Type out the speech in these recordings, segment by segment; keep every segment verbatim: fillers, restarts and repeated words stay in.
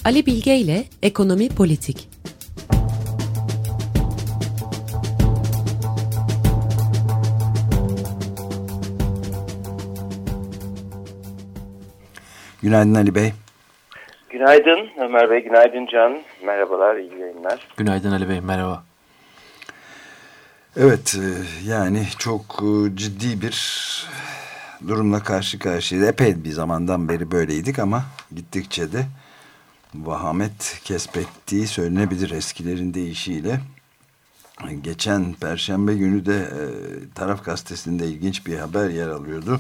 Ali Bilge ile Ekonomi Politik. Günaydın Ali Bey. Günaydın Ömer Bey, günaydın Can. Merhabalar, iyi yayınlar. Günaydın Ali Bey, merhaba. Evet, yani çok ciddi bir durumla karşı karşıyayız. Epey bir zamandan beri böyleydik ama gittikçe de vahamet kesbettiği söylenebilir eskilerin deyişiyle. Geçen Perşembe günü de Taraf Gazetesi'nde ilginç bir haber yer alıyordu.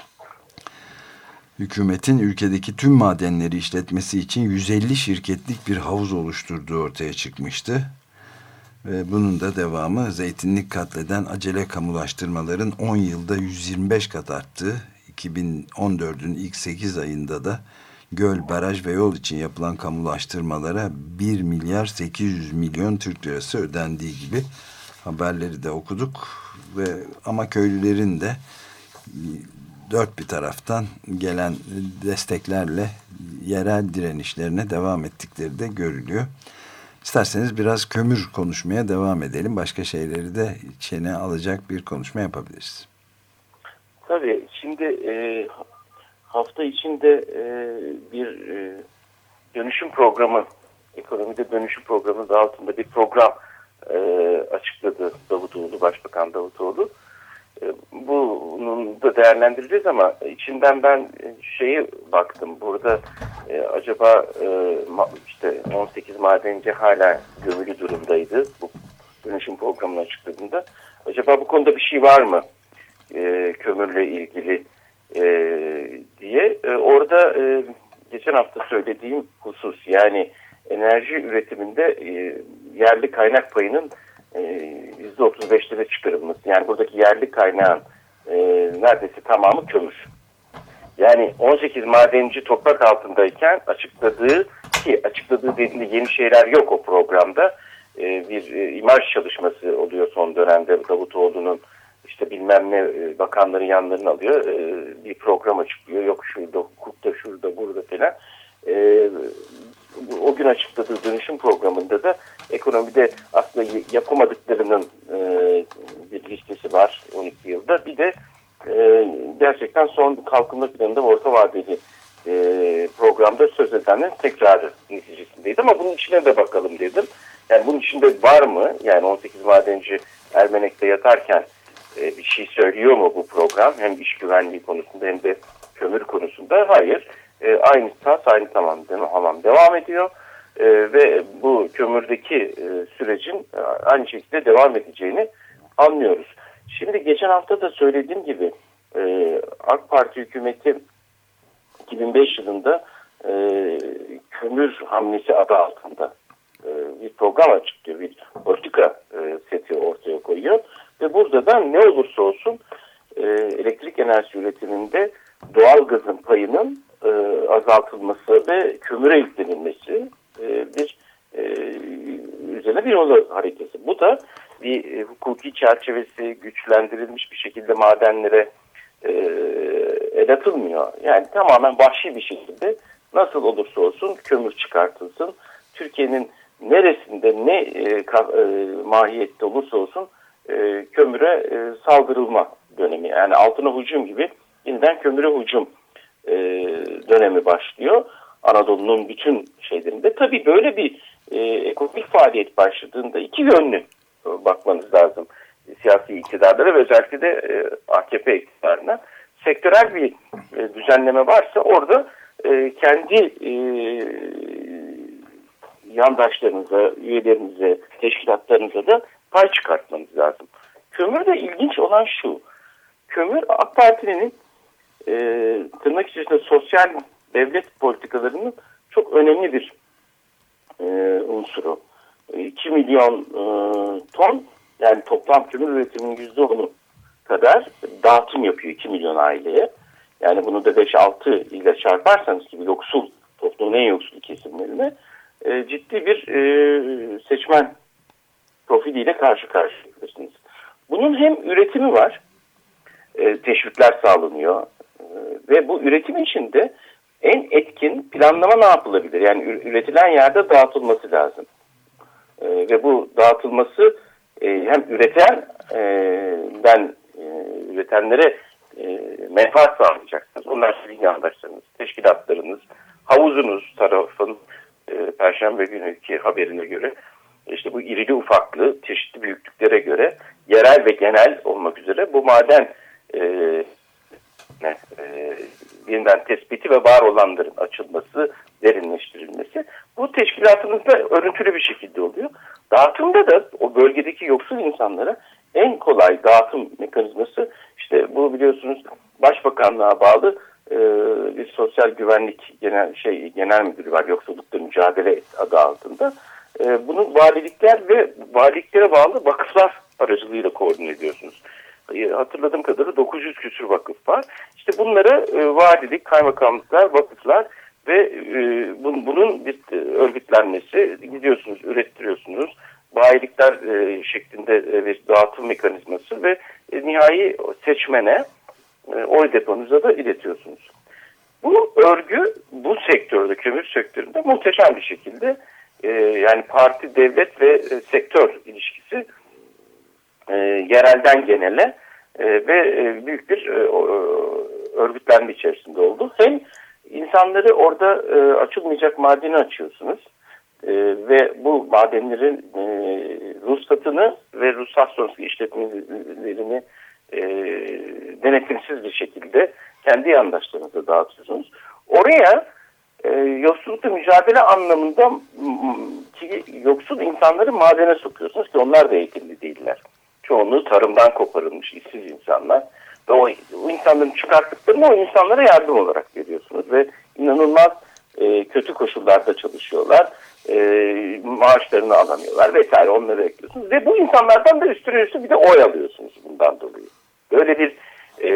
Hükümetin ülkedeki tüm madenleri işletmesi için yüz elli şirketlik bir havuz oluşturduğu ortaya çıkmıştı. Ve bunun da devamı zeytinlik katleden acele kamulaştırmaların on yılda yüz yirmi beş kat arttığı, iki bin on dördün ilk sekiz ayında da göl, baraj ve yol için yapılan kamulaştırmalara bir milyar sekiz yüz milyon Türk lirası ödendiği gibi haberleri de okuduk. Ve ama köylülerin de dört bir taraftan gelen desteklerle yerel direnişlerine devam ettikleri de görülüyor. İsterseniz biraz kömür konuşmaya devam edelim. Başka şeyleri de içine alacak bir konuşma yapabiliriz. Tabii. Şimdi e, hafta içinde e, bir e, dönüşüm programı, ekonomide dönüşüm programı adı altında bir program e, açıkladı Davutoğlu, Başbakan Davutoğlu. E, bunu da değerlendireceğiz ama içinden ben şeyi baktım. Burada e, acaba e, işte on sekiz madenci hala gömülü durumdaydı bu dönüşüm programını açıkladığında. Acaba bu konuda bir şey var mı e, kömürle ilgili e, diye. E, orada e, geçen hafta söylediğim husus, yani enerji üretiminde e, yerli kaynak payının yüzde otuz beşlere çıkarılması. Yani buradaki yerli kaynağın e, neredeyse tamamı kömür. Yani on sekiz madenci toprak altındayken açıkladığı, ki açıkladığı dediğinde yeni şeyler yok o programda. E, bir e, imaj çalışması oluyor son dönemde. Davutoğlu'nun işte bilmem ne e, bakanların yanlarını alıyor. E, bir program açıklıyor. Yok şurada, hukukta, şurada, burada falan. E, o gün açıkladığı dönüşüm programında da ekonomide aslında yapamadıklarının e, bir listesi var on iki yılda. Bir de e, gerçekten son kalkınma planında orta vadeli e, programda söz edenlerin tekrarı neticesindeydi. Ama bunun içine de bakalım dedim. Yani bunun içinde var mı? Yani on sekiz madenci Ermenek'te yatarken e, bir şey söylüyor mu bu program? Hem iş güvenliği konusunda hem de kömür konusunda. Hayır. E, aynı tas, aynı tamam, tamam devam ediyor. E, ve bu kömürdeki e, sürecin e, aynı şekilde devam edeceğini anlıyoruz. Şimdi geçen hafta da söylediğim gibi e, AK Parti hükümeti iki bin beş yılında e, kömür hamlesi adı altında e, bir program açıklıyor, bir politika e, seti ortaya koyuyor. Ve burada da ne olursa olsun e, elektrik enerjisi üretiminde doğalgazın payının e, azaltılması ve kömüre yüklenilmesi e, bir e, üzerine bir yol hareketi. Bu da bir e, hukuki çerçevesi güçlendirilmiş bir şekilde madenlere e, el atılmıyor. Yani tamamen vahşi bir şekilde nasıl olursa olsun kömür çıkartılsın. Türkiye'nin neresinde ne e, ka, e, mahiyette olursa olsun e, kömüre e, saldırılma dönemi. Yani altına hücum gibi yeniden kömüre hücum e, dönemi başlıyor. Anadolu'nun bütün şeylerinde. Tabii böyle bir e, ekonomik faaliyet başladığında iki yönlü e, bakmanız lazım. E, siyasi iktidarlara ve özellikle de e, A K P iktidarına. Sektörel bir e, düzenleme varsa orada e, kendi e, yandaşlarınıza, üyelerinize, teşkilatlarınıza da pay çıkartmanız lazım. Kömürde ilginç olan şu. Kömür AK Parti'nin e, tırnak içerisinde sosyal devlet politikalarının çok önemli bir e, unsuru. iki milyon e, ton, yani toplam kömür üretiminin yüzde onu kadar dağıtım yapıyor iki milyon aileye. Yani bunu da beş altı ile çarparsanız gibi yoksul, toplumun en yoksul kesimlerine e, ciddi bir e, seçmen profiliyle karşı karşıyasınız. Bunun hem üretimi var, e, teşvikler sağlanıyor e, ve bu üretim içinde en etkin plan planlama ne yapılabilir? Yani üretilen yerde dağıtılması lazım. E, ve bu dağıtılması e, hem üretenden e, üretenlere e, menfaat sağlayacaksınız. Onlar sizin yandaşlarınız, teşkilatlarınız, havuzunuz tarafın e, Perşembe günkü haberine göre işte bu irili ufaklı çeşitli büyüklüklere göre yerel ve genel olmak üzere bu maden e, ne, e, yeniden tespiti ve var olanların açılması, derinleştirilmesi bu teşkilatımızda örüntülü bir şekilde oluyor. Dağıtımda da o bölgedeki yoksul insanlara en kolay dağıtım mekanizması işte bu biliyorsunuz Başbakanlığa bağlı e, bir sosyal güvenlik genel şey genel müdürü var, yoksullukla mücadele adı altında. E, bunu valilikler ve valiliklere bağlı vakıflar aracılığıyla koordine ediyorsunuz. E, hatırladığım kadarıyla dokuz yüz küsur vakıf var. İşte bunlara e, valilik, kaymakamlıklar, vakıflar ve e, bun, bunun bir e, örgütlenmesi, gidiyorsunuz, ürettiriyorsunuz. Bayilikler e, şeklinde e, bir dağıtım mekanizması ve e, nihai seçmene e, oy deponuza da iletiyorsunuz. Bu örgü bu sektörde, kömür sektöründe muhteşem bir şekilde e, yani parti, devlet ve e, sektör ilişkisi e, yerelden genele e, ve e, büyük bir e, örgütlenme içerisinde oldu. Hem insanları orada e, açılmayacak madeni açıyorsunuz. Ee, ve bu madenlerin e, ruhsatını ve ruhsat sonrası işletmelerini e, denetimsiz bir şekilde kendi yandaşlarınıza dağıtıyorsunuz. Oraya e, yoksullukla mücadele anlamında ki, yoksul insanları madene sokuyorsunuz ki onlar da eğitimli değiller. Çoğunluğu tarımdan koparılmış işsiz insanlar ve o, o insanların çıkarttıklarını o insanlara yardım olarak veriyorsunuz ve inanılmaz e, kötü koşullarda çalışıyorlar. E, maaşlarını alamıyorlar vesaire, onları ekliyorsunuz ve bu insanlardan da üstüne üstü bir de oy alıyorsunuz bundan dolayı. Böyle bir e,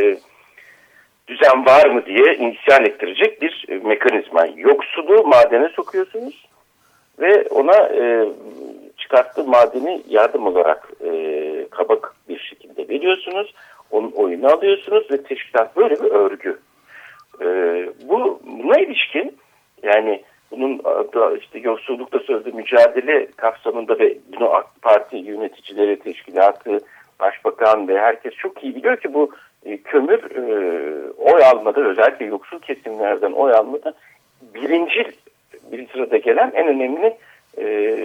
düzen var mı diye isyan ettirecek bir e, mekanizma. Yoksulu madene sokuyorsunuz ve ona e, çıkarttığı madeni yardım olarak e, kabak bir şekilde veriyorsunuz. Onun oyunu alıyorsunuz ve teşkilat böyle bir örgü. E, bu buna ilişkin yani bunun işte yoksullukla sözlü mücadele kapsamında ve bunu AK Parti yöneticileri, teşkilatı, başbakan ve herkes çok iyi biliyor ki bu e, kömür e, oy almada, özellikle yoksul kesimlerden oy almada birincil bir sırada gelen en önemli e,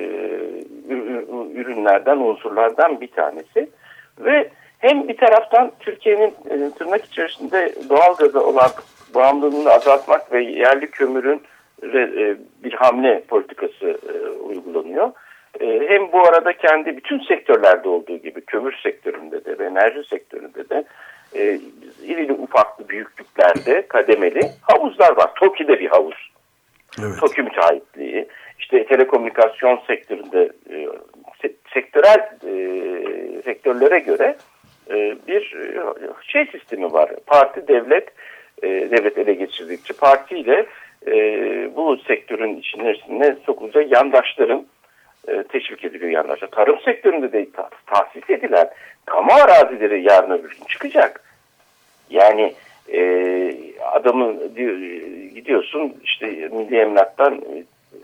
ürünlerden, unsurlardan bir tanesi. Ve hem bir taraftan Türkiye'nin e, tırnak içerisinde doğalgaza olan bağımlılığını azaltmak ve yerli kömürün bir hamle politikası e, uygulanıyor. E, hem bu arada kendi bütün sektörlerde olduğu gibi kömür sektöründe de ve enerji sektöründe de e, irili ufaklı büyüklüklerde kademeli havuzlar var. TOKİ'de bir havuz. Evet. TOKİ müteahhitliği. İşte telekomünikasyon sektöründe e, se sektörel e, sektörlere göre e, bir e, şey sistemi var. Parti, devlet, e, devlet ele geçirdikçe partiyle Ee, bu sektörün içerisine sokulacak yandaşların e, teşvik ediliyor yandaşlar. Tarım sektöründe de ta tahsis edilen kamu arazileri yarın öbür gün çıkacak. Yani e, adamın diyor, gidiyorsun işte Milli Emlak'tan e,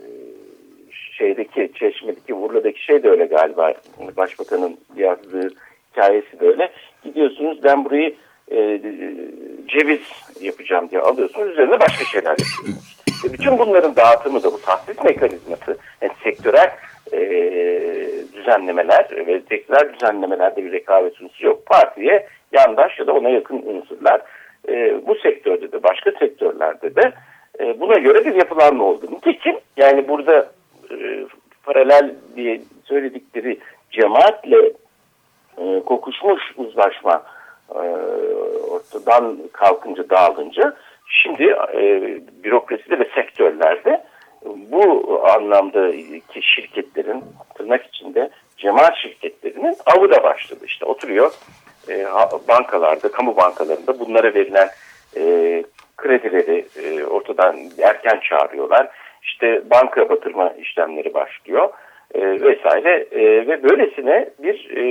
şeydeki Çeşme'deki Urla'daki şey de öyle galiba, Başbakanın yazdığı hikayesi de öyle. Gidiyorsunuz ben burayı e, ceviz yapacağım diye alıyorsunuz, üzerine başka şeyler yapıyorsunuz. E, bütün bunların dağıtımı da bu tahsis mekanizması, yani sektörel e, düzenlemeler ve sektörel düzenlemelerde bir rekabet unsuru yok. Partiye yandaş ya da ona yakın unsurlar e, bu sektörde de başka sektörlerde de e, buna göre bir yapılanma oldu. Nitekim yani burada e, paralel diye söyledikleri cemaatle e, kokuşmuş uzlaşma e, ortadan kalkınca, dağılınca şimdi e, bürokraside ve sektörlerde bu anlamdaki şirketlerin, tırnak içinde cemaat şirketlerinin avı da başladı. İşte oturuyor e, bankalarda, kamu bankalarında bunlara verilen e, kredileri e, ortadan erken çağırıyorlar. İşte banka batırma işlemleri başlıyor e, vesaire e, ve böylesine bir e,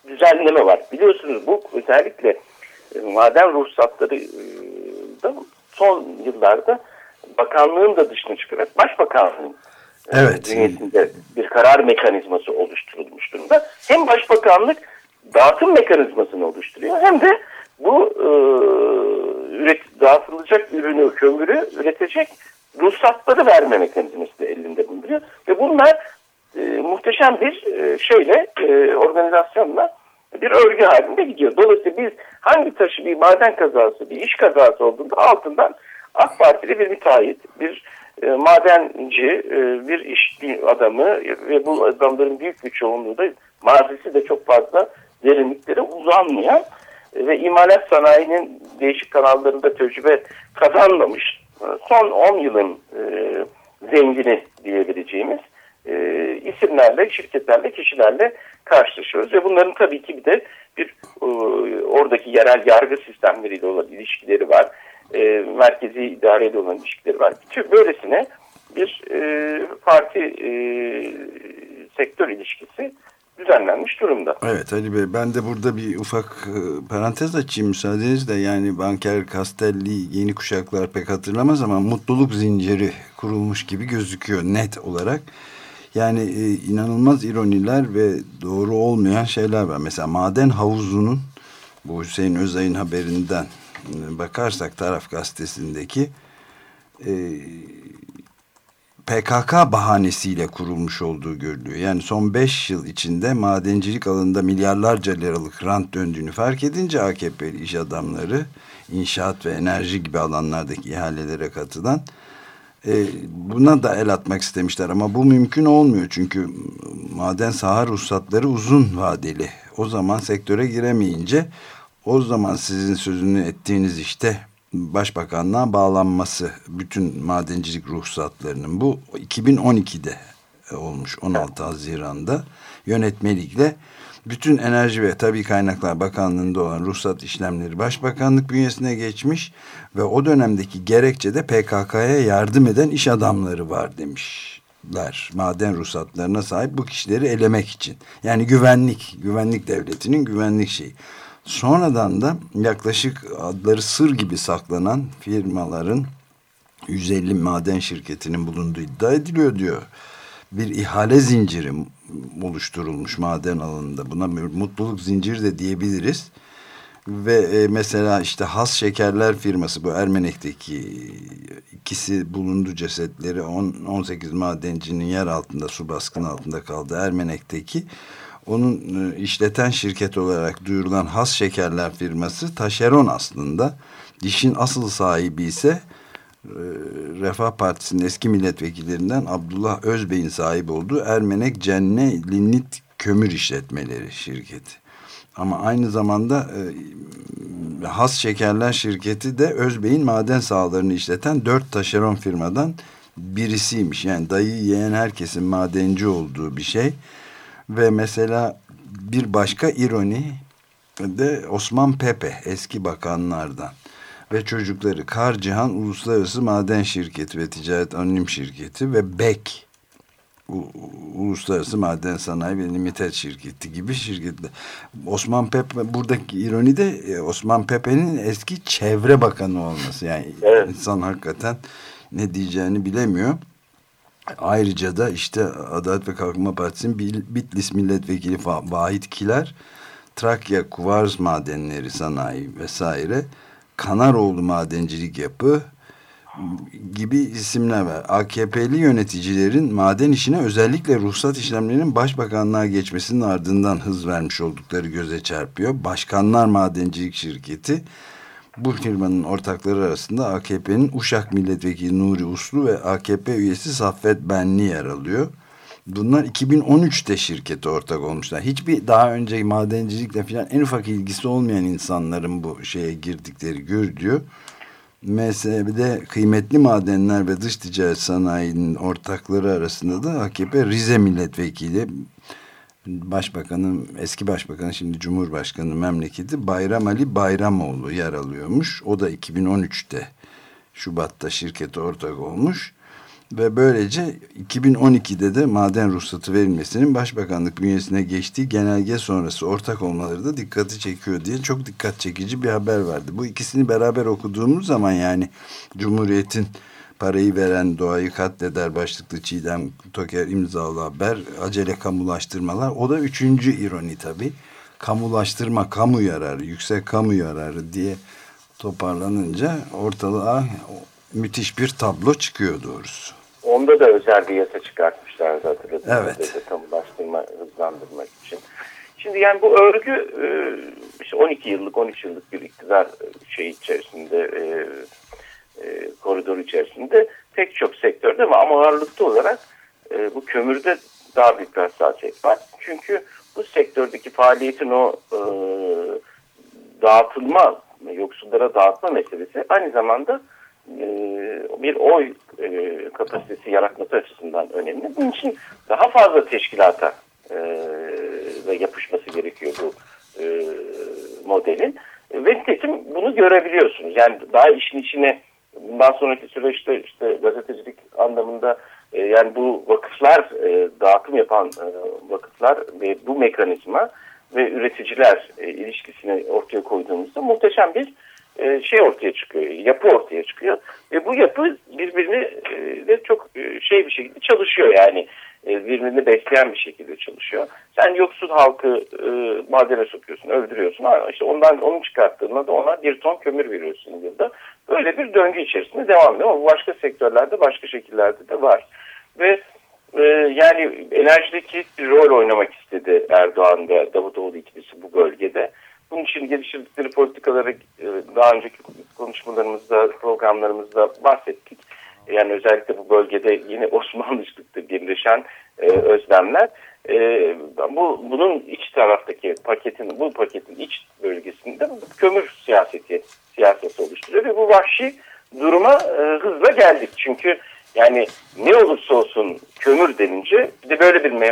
düzenleme var. Biliyorsunuz bu özellikle e, maden ruhsatları e, da son yıllarda bakanlığın da dışına çıkarak başbakanlığın evet. bünyesinde bir karar mekanizması oluşturulmuş durumda. Hem başbakanlık dağıtım mekanizmasını oluşturuyor hem de bu e, üret, dağıtılacak ürünü, kömürü üretecek ruhsatları verme mekanizması da elinde bulunuyor. Ve bunlar e, muhteşem bir e, şeyle, e, organizasyonla bir örgü halinde gidiyor. Dolayısıyla biz hangi taşı bir maden kazası, bir iş kazası olduğunda altından AK Partili bir müteahhit, bir e, madenci, e, bir iş adamı ve bu adamların büyük bir çoğunluğu da mazisi de çok fazla derinliklere uzanmayan e, ve imalat sanayinin değişik kanallarında tecrübe kazanmamış son on yılın e, zengini diyebileceğimiz e, isimlerle, şirketlerle, kişilerle karşılaşıyoruz. Ve bunların tabii ki bir de bir e, oradaki yerel yargı sistemleriyle olan ilişkileri var. E, merkezi idareyle olan ilişkileri var. Bütün böylesine bir e, parti e, sektör ilişkisi düzenlenmiş durumda. Evet Ali Bey, ben de burada bir ufak e, parantez açayım müsaadenizle. Yani Banker Castelli yeni kuşaklar pek hatırlamaz ama mutluluk zinciri kurulmuş gibi gözüküyor net olarak. Yani e, inanılmaz ironiler ve doğru olmayan şeyler var. Mesela maden havuzunun, bu Hüseyin Özay'ın haberinden e, bakarsak Taraf Gazetesi'ndeki e, P K K bahanesiyle kurulmuş olduğu görülüyor. Yani son beş yıl içinde madencilik alanında milyarlarca liralık rant döndüğünü fark edince A K P'li iş adamları inşaat ve enerji gibi alanlardaki ihalelere katılan e, buna da el atmak istemişler ama bu mümkün olmuyor. Çünkü maden saha ruhsatları uzun vadeli. O zaman sektöre giremeyince o zaman sizin sözünü ettiğiniz işte Başbakanlığa bağlanması bütün madencilik ruhsatlarının, bu iki bin on ikide olmuş, on altı Haziran'da yönetmelikle bütün Enerji ve Tabii Kaynaklar Bakanlığı'nda olan ruhsat işlemleri Başbakanlık bünyesine geçmiş ve o dönemdeki gerekçede P K K'ya yardım eden iş adamları var demişler. Maden ruhsatlarına sahip bu kişileri elemek için. Yani güvenlik, güvenlik devletinin güvenlik şeyi. Sonradan da yaklaşık adları sır gibi saklanan firmaların yüz elli maden şirketinin bulunduğu iddia ediliyor diyor. Bir ihale zinciri oluşturulmuş maden alanında. Buna bir mutluluk zinciri de diyebiliriz. Ve e, mesela işte Has Şekerler firması, bu Ermenek'teki ikisi bulundu cesetleri, on sekiz madencinin yer altında, su baskını altında kaldı Ermenek'teki. Onun işleten şirket olarak duyurulan Has Şekerler firması taşeron aslında. İşin asıl sahibi ise Refah Partisi'nin eski milletvekillerinden Abdullah Özbey'in sahip olduğu Ermenek Cenne Lignit Kömür İşletmeleri şirketi. Ama aynı zamanda e, Has Şekerler şirketi de Özbey'in maden sahalarını işleten dört taşeron firmadan birisiymiş. Yani dayı yeğen herkesin madenci olduğu bir şey. Ve mesela bir başka ironi de Osman Pepe, eski bakanlardan ve çocukları Karcihan Uluslararası Maden Şirketi ve Ticaret Anonim Şirketi ve B E K U- Uluslararası Maden Sanayi ve Limited Şirketi gibi şirketler. Osman Pepe, buradaki ironi de Osman Pepe'nin eski çevre bakanı olması. Yani evet. İnsan hakikaten ne diyeceğini bilemiyor. Ayrıca da işte Adalet ve Kalkınma Partisi'nin Bitlis Milletvekili Vahit Kiler, Trakya Kuvars Madenleri Sanayi vesaire, Kanaroğlu Madencilik Yapı gibi isimler var. A K P'li yöneticilerin maden işine özellikle ruhsat işlemlerinin Başbakanlığa geçmesinin ardından hız vermiş oldukları göze çarpıyor. Başkanlar Madencilik Şirketi, bu firmanın ortakları arasında A K P'nin Uşak Milletvekili Nuri Uslu ve A K P üyesi Saffet Benli yer alıyor. Bunlar iki bin on üçte şirkete ortak olmuşlar. Hiçbir daha önce madencilikle falan en ufak ilgisi olmayan insanların bu şeye girdikleri görülüyor. Mesela de Kıymetli Madenler ve Dış Ticaret Sanayi'nin ortakları arasında da A K P Rize Milletvekili, Başbakanın, eski başbakanın şimdi Cumhurbaşkanı memleketi Bayram Ali Bayramoğlu yer alıyormuş. O da iki bin on üçte Şubat'ta şirkete ortak olmuş. Ve böylece iki bin on ikide de maden ruhsatı verilmesinin Başbakanlık bünyesine geçtiği genelge sonrası ortak olmaları da dikkati çekiyor diye çok dikkat çekici bir haber verdi. Bu ikisini beraber okuduğumuz zaman yani Cumhuriyet'in parayı veren doğayı katleder başlıklı Çiğdem Toker imzalı haber, acele kamulaştırmalar, o da üçüncü ironi tabii. Kamulaştırma, kamu yararı, yüksek kamu yararı diye toparlanınca ortalığa müthiş bir tablo çıkıyor doğrusu. Onda da özel bir yasa çıkartmışlardı hatırladığınız evet. kamulaştırma, hızlandırmak için. Şimdi yani bu örgü işte on iki yıllık, on üç yıllık bir iktidar şey içerisinde, e, koridor içerisinde pek çok sektörde ama ağırlıklı olarak e, bu kömürde daha büyük bir hassasiyet var. Çünkü bu sektördeki faaliyetin o e, dağıtılma, yoksullara dağıtma meselesi aynı zamanda e, bir oy e, kapasitesi yaratması açısından önemli. Bunun için daha fazla teşkilata e, ve yapışması gerekiyor bu e, modelin. Ve nitekim bunu görebiliyorsunuz. Yani daha işin içine bundan sonraki süreçte işte gazetecilik anlamında e, yani bu vakıflar, e, dağıtım yapan e, vakıflar ve bu mekanizma ve üreticiler e, ilişkisini ortaya koyduğumuzda muhteşem bir e, şey ortaya çıkıyor, yapı ortaya çıkıyor. Ve bu yapı birbirini e, de çok e, şey bir şekilde çalışıyor yani. Birbirini besleyen bir şekilde çalışıyor. Sen yoksul halkı e, madene sokuyorsun, öldürüyorsun. Ha, işte ondan onu çıkarttığında da ona bir ton kömür veriyorsun yılda. Böyle bir döngü içerisinde devam ediyor. Ama başka sektörlerde, başka şekillerde de var. Ve e, yani enerjideki bir rol oynamak istedi Erdoğan ve Davutoğlu ikilisi bu bölgede. Bunun için geliştirdikleri politikaları e, daha önceki konuşmalarımızda, programlarımızda bahsettik. Yani özellikle bu bölgede yine Osmanlıçlıkta birleşen e, özlemler. E, bu bunun iç taraftaki paketin, bu paketin iç bölgesinde kömür siyaseti siyaseti oluşturuyor ve bu vahşi duruma e, hızla geldik. Çünkü yani ne olursa olsun kömür denince bir de böyle bir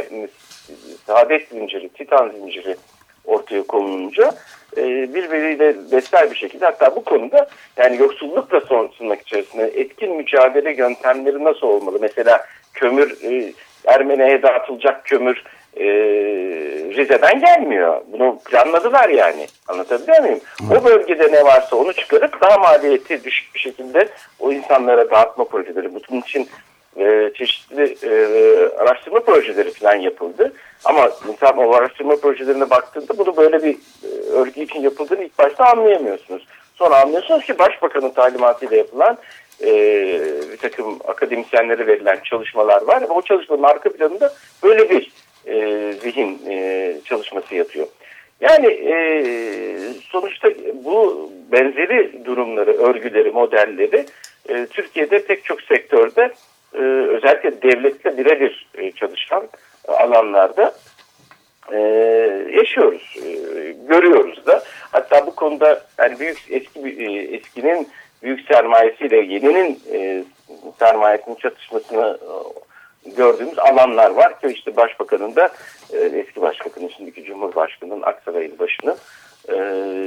saadet zinciri, titan zinciri ortaya konulunca e, birbiriyle besler bir şekilde, hatta bu konuda yani yoksullukla sonrasında içerisinde etkin mücadele yöntemleri nasıl olmalı? Mesela kömür, e, Ermeni'ye dağıtılacak kömür e, Rize'den gelmiyor. Bunu planladılar yani. Anlatabiliyor muyum? O bölgede ne varsa onu çıkarıp daha maliyeti düşük bir şekilde o insanlara dağıtma projeleri. Bunun için e, çeşitli e, araştırma projeleri falan yapıldı. Ama insan o araştırma projelerine baktığında bunu böyle bir e, örgü için yapıldığını ilk başta anlayamıyorsunuz. Sonra anlıyorsunuz ki Başbakanın talimatıyla yapılan e, bir takım akademisyenlere verilen çalışmalar var. Ve o çalışmanın arka planında böyle bir e, zihin e, çalışması yatıyor. Yani e, sonuçta bu benzeri durumları, örgüleri, modelleri e, Türkiye'de pek çok sektörde e, özellikle devletle birebir e, çalışan alanlarda e, yaşıyoruz, e, görüyoruz da. Hatta bu konuda yani büyük eski e, eskinin büyük sermayesiyle yeninin e, sermayesinin çatışmasını e, gördüğümüz alanlar var ki işte Başbakanın da e, eski Başbakanın, şimdiki Cumhurbaşkanı'nın Aksaray'ın başını e,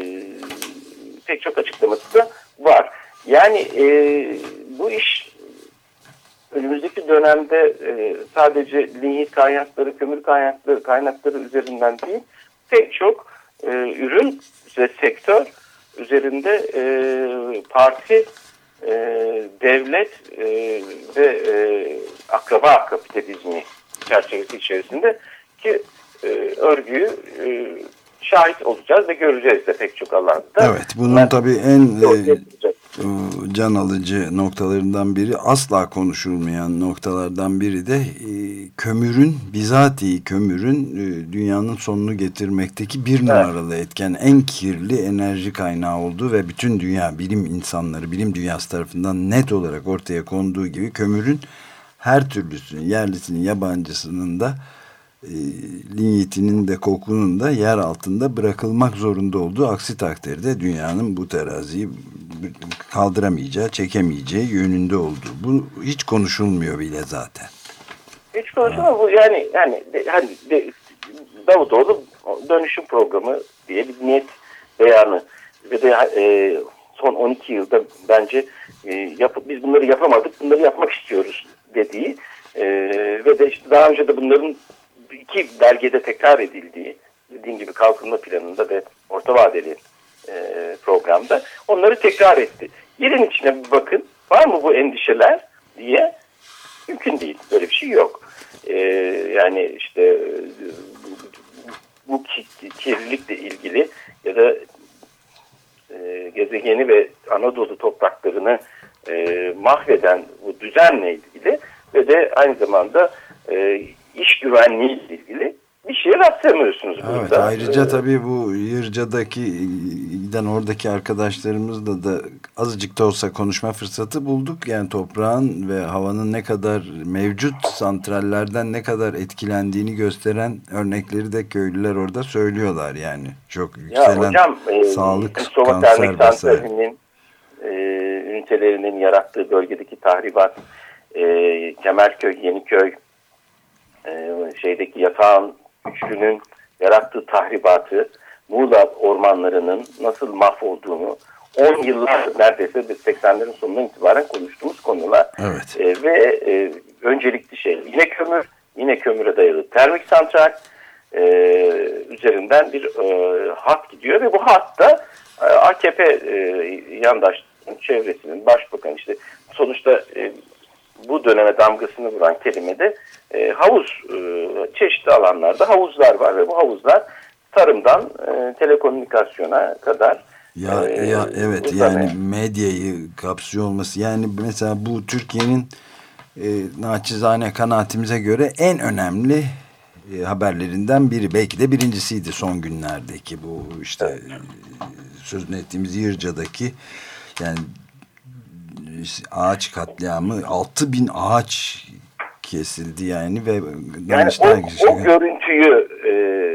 pek çok açıklaması da var. Yani e, bu iş önümüzdeki dönemde e, sadece linyit kaynakları, kömür kaynakları, kaynakları üzerinden değil, pek çok e, ürün ve sektör üzerinde e, parti, e, devlet e, ve e, akraba kapitalizmi çerçevesi içerisinde ki e, örgüyü e, şahit olacağız ve göreceğiz de pek çok alanda. Evet, bunun ben, tabii en e, can alıcı noktalarından biri, asla konuşulmayan noktalardan biri de e, kömürün, bizatihi kömürün e, dünyanın sonunu getirmekteki bir numaralı evet. etken, en kirli enerji kaynağı olduğu ve bütün dünya, bilim insanları, bilim dünyası tarafından net olarak ortaya konduğu gibi kömürün her türlüsünün, yerlisinin, yabancısının da E, linyitinin de kokunun da yer altında bırakılmak zorunda olduğu, aksi takdirde dünyanın bu teraziyi kaldıramayacağı, çekemeyeceği yönünde olduğu. Bu hiç konuşulmuyor bile zaten. Hiç konuşulmuyor. Bu yani yani de, hani de, Davutoğlu dönüşüm programı diye bir niyet beyanı ve de e, son on iki yılda bence e, yap, biz bunları yapamadık, bunları yapmak istiyoruz dediği e, ve de işte daha önce de bunların iki belgede tekrar edildiği, dediğim gibi kalkınma planında ve orta vadeli e, programda onları tekrar etti. Yerin içine bir bakın, var mı bu endişeler diye, mümkün değil. Böyle bir şey yok. E, yani işte bu, bu kirlilikle ilgili ya da e, gezegeni ve Anadolu topraklarını e, mahveden bu düzenle ilgili ve de aynı zamanda e, iş güvenliği ile ilgili bir şeye rastlamıyorsunuz burada. Evet, ayrıca ee, tabii bu Yırca'daki giden oradaki arkadaşlarımızla da azıcık da olsa konuşma fırsatı bulduk. Yani toprağın ve havanın ne kadar mevcut santrallerden ne kadar etkilendiğini gösteren örnekleri de köylüler orada söylüyorlar yani. Çok yükselen ya hocam, sağlık, e, kanser vesaire. E, ünitelerinin yarattığı bölgedeki tahribat, e, Kemerköy, Yeniköy, e, şeydeki yatağın üçlünün yarattığı tahribatı, Muğla ormanlarının nasıl mahvolduğunu on yıllar, neredeyse seksenlerin sonundan itibaren konuştuğumuz konular. Evet. E, ve e, öncelikli şey yine kömür, yine kömüre dayalı termik santral e, üzerinden bir e, hat gidiyor ve bu hatta e, A K P e, yandaşlarının çevresinin, başbakan işte sonuçta e, bu döneme damgasını vuran kelimede e, havuz, e, çeşitli alanlarda havuzlar var ve bu havuzlar tarımdan e, telekomünikasyona kadar ya, e, ya evet yani ne? medyayı kapsıyor olması, yani mesela bu Türkiye'nin e, naçizane kanaatimize göre en önemli e, haberlerinden biri, belki de birincisiydi son günlerdeki bu işte evet. e, sözünü ettiğimiz Yırca'daki yani ağaç katliamı, altı bin ağaç kesildi yani ve yani o, o görüntüyü e,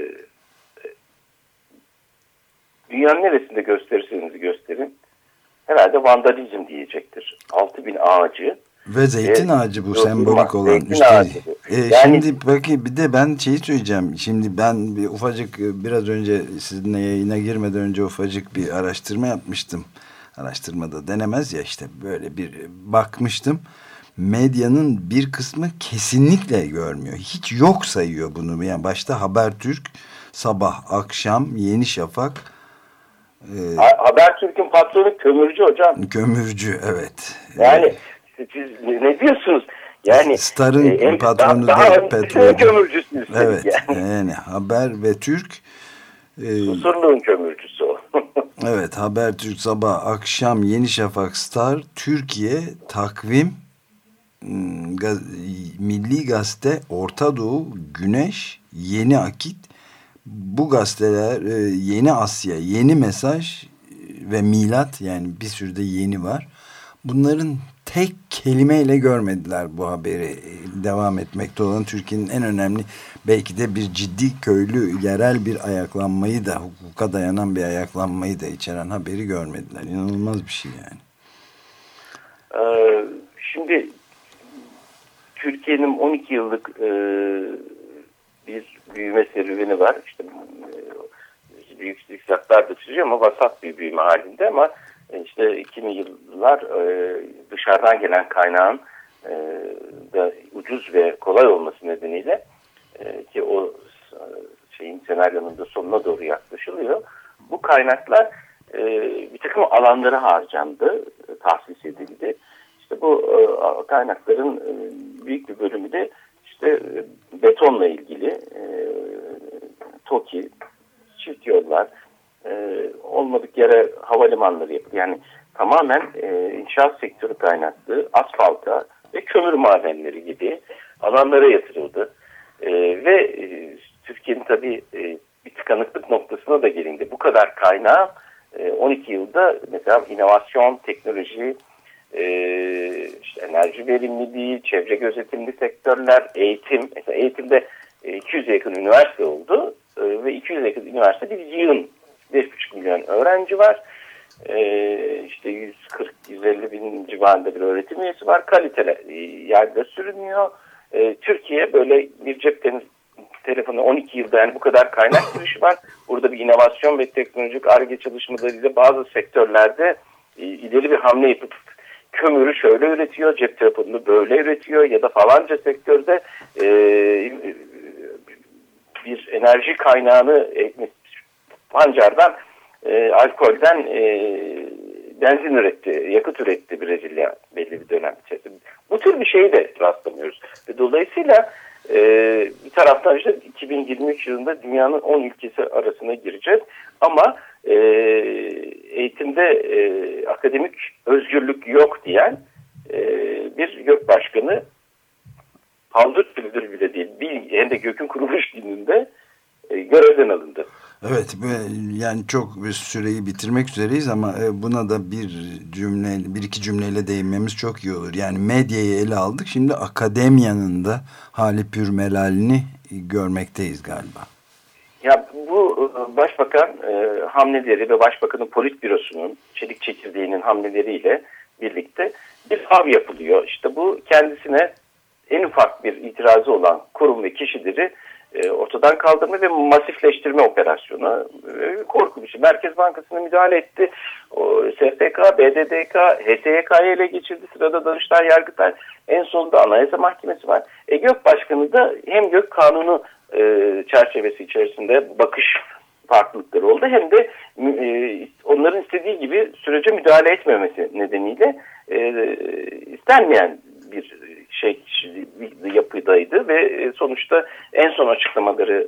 dünyanın neresinde gösterirseniz gösterin herhalde vandalizm diyecektir. altı bin ağacı ve zeytin e, ağacı bu sembolik olan. Zeytin işte, ağacı. E, yani, şimdi bakın bir de ben şeyi söyleyeceğim. Şimdi ben bir ufacık, biraz önce sizinle yayına girmeden önce ufacık bir araştırma yapmıştım. Araştırmada denemez ya, işte böyle bir bakmıştım. Medyanın bir kısmı kesinlikle görmüyor. Hiç yok sayıyor bunu. Yani başta Habertürk, sabah, akşam, Yeni Şafak. E, Habertürk'ün patronu kömürcü hocam. Kömürcü, evet. Yani siz ne diyorsunuz? Yani Star'ın e, patronu daha, da petrol. Kömürcüsünüz. Evet. Yani. yani Haber ve Türk. E, Susurluğun kömürcüsü o. Evet, Habertürk, sabah, akşam, Yeni Şafak, Star, Türkiye, Takvim, Gaz Milli Gazete, Orta Doğu, Güneş, Yeni Akit, bu gazeteler, Yeni Asya, Yeni Mesaj ve Milat, yani bir sürü de yeni var. Bunların tek kelimeyle görmediler bu haberi. Devam etmekte olan Türkiye'nin en önemli, belki de bir ciddi köylü yerel bir ayaklanmayı da, hukuka dayanan bir ayaklanmayı da içeren haberi görmediler. İnanılmaz bir şey yani. Ee, şimdi Türkiye'nin on iki yıllık e, bir büyüme serüveni var. İşte e, büyük zikzaklar da çiziyor ama vasat bir büyüme halinde, ama e, işte iki bin yıllar e, dışarıdan gelen kaynağın e, da ucuz ve kolay olması nedeniyle e, ki o şeyin senaryonun da sonuna doğru yaklaşılıyor. Bu kaynaklar e, bir takım alanlara harcandı, tahsis edildi. İşte bu e, kaynakların e, büyük bir bölümü de işte e, betonla ilgili, e, TOKİ, çift yollar, e, olmadık yere havalimanları yapıldı. Yani tamamen e, inşaat sektörü kaynaklı asfalta ve kömür madenleri gibi alanlara yatırıldı. E, ve e, Türkiye'nin tabii e, bir tıkanıklık noktasına da gelindi. Bu kadar kaynağı e, on iki yılda mesela inovasyon, teknoloji, Ee, işte enerji verimliliği, çevre gözetimli sektörler, eğitim. Mesela eğitimde iki yüze yakın üniversite oldu ee, ve iki yüze yakın üniversite bir yığın beş buçuk milyon öğrenci var. Ee, işte yüz kırk yüz elli bin civarında bir öğretim üyesi var. Kaliteli yerde sürünüyor. Ee, Türkiye böyle bir cep telefonu on iki yılda yani bu kadar kaynak girişi var. Burada bir inovasyon ve teknolojik Ar-Ge çalışmalarıyla bazı sektörlerde e, ileri bir hamle yapıp kömürü şöyle üretiyor, cep telefonunu böyle üretiyor ya da falanca sektörde e, bir enerji kaynağını e, pancardan, e, alkolden e, benzin üretti, yakıt üretti Brezilya belli bir dönem içerisinde. Bu tür bir şeyi de rastlamıyoruz. Ve dolayısıyla e, bir taraftan işte iki bin yirmi üç yılında dünyanın on ülkesi arasına gireceğiz. Ama e, eğitimde e, akademik özgürlük yok diyen e, bir YÖK Başkanı, paldır küldür bile değil, bir, hem de YÖK'ün kuruluş gününde e, görevden alındı. Evet, yani çok bir süreyi bitirmek üzereyiz ama buna da bir cümle, bir iki cümleyle değinmemiz çok iyi olur. Yani medyayı ele aldık, şimdi akademiyanın da hali pürmelalini görmekteyiz galiba. Ya bu Başbakan e, hamleleri ve Başbakanın Politbürosu'nun çelik çekirdeğinin hamleleriyle birlikte bir av yapılıyor. İşte bu kendisine en ufak bir itirazı olan kurum ve kişileri e, ortadan kaldırma ve masifleştirme operasyonu. E, korkunç. Merkez Bankası'na müdahale etti. O, S P K, B D D K, H S Y K'yı ele geçirdi. Sırada Danıştay, Yargıtay. En sonunda Anayasa Mahkemesi var. E, GÖK Başkanı da hem GÖK Kanunu e, çerçevesi içerisinde bakış farklılıkları oldu, hem de e, onların istediği gibi sürece müdahale etmemesi nedeniyle e, istenmeyen bir şey bir yapıdaydı ve sonuçta en son açıklamaları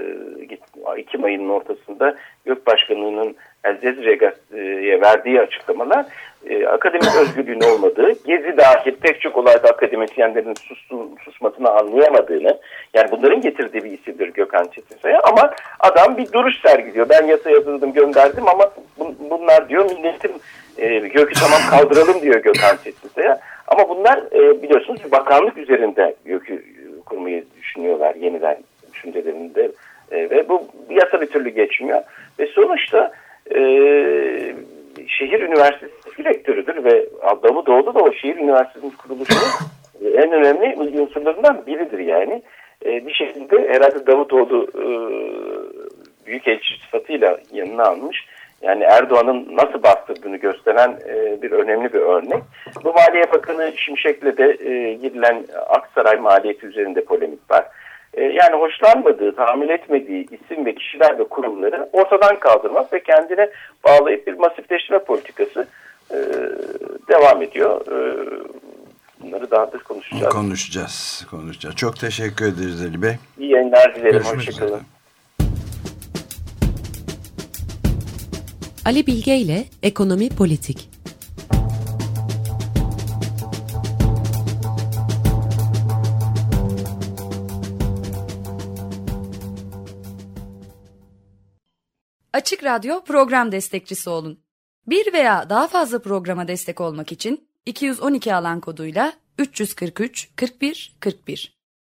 e, Ekim ayının ortasında GÖK Başkanı'nın El Cezire'ye verdiği açıklamalar e, akademik özgürlüğün olmadığı, Gezi dahil pek çok olayda akademisyenlerin sustu, susmasını anlayamadığını, yani bunların getirdiği bir isimdir Gökhan Çetinsay'a, ama adam bir duruş sergiliyor. Ben yasa yazıldım, gönderdim ama bun, bunlar diyor milletim e, GÖK'ü tamam kaldıralım diyor Gökhan Çetinsay'a. Ama bunlar e, biliyorsunuz bakanlık üzerinde YÖK'ü kurmayı düşünüyorlar yeniden düşüncelerinde e, ve bu yasa bir türlü geçmiyor. Ve sonuçta e, şehir üniversitesi rektörüdür ve Davutoğlu da o şehir üniversitesinin kuruluşunun en önemli unsurlarından biridir yani. E, bir şekilde herhalde Davutoğlu e, büyükelçi sıfatıyla yanına almış. Yani Erdoğan'ın nasıl bastırdığını gösteren e, bir önemli bir örnek. Bu Maliye Bakanı Şimşek'le de e, girilen Aksaray maliyeti üzerinde polemik var. E, yani hoşlanmadığı, tahammül etmediği isim ve kişiler ve kurumları ortadan kaldırmak ve kendine bağlayıp bir masifleştirme politikası e, devam ediyor. E, bunları daha da konuşacağız. Konuşacağız, konuşacağız. Çok teşekkür ederiz Ali Bey. İyi yayınlar dilerim. Hoşçakalın. Ali Bilge ile Ekonomi Politik. Açık Radyo program destekçisi olun. Bir veya daha fazla programa destek olmak için iki yüz on iki alan koduyla üç yüz kırk üç kırk bir kırk bir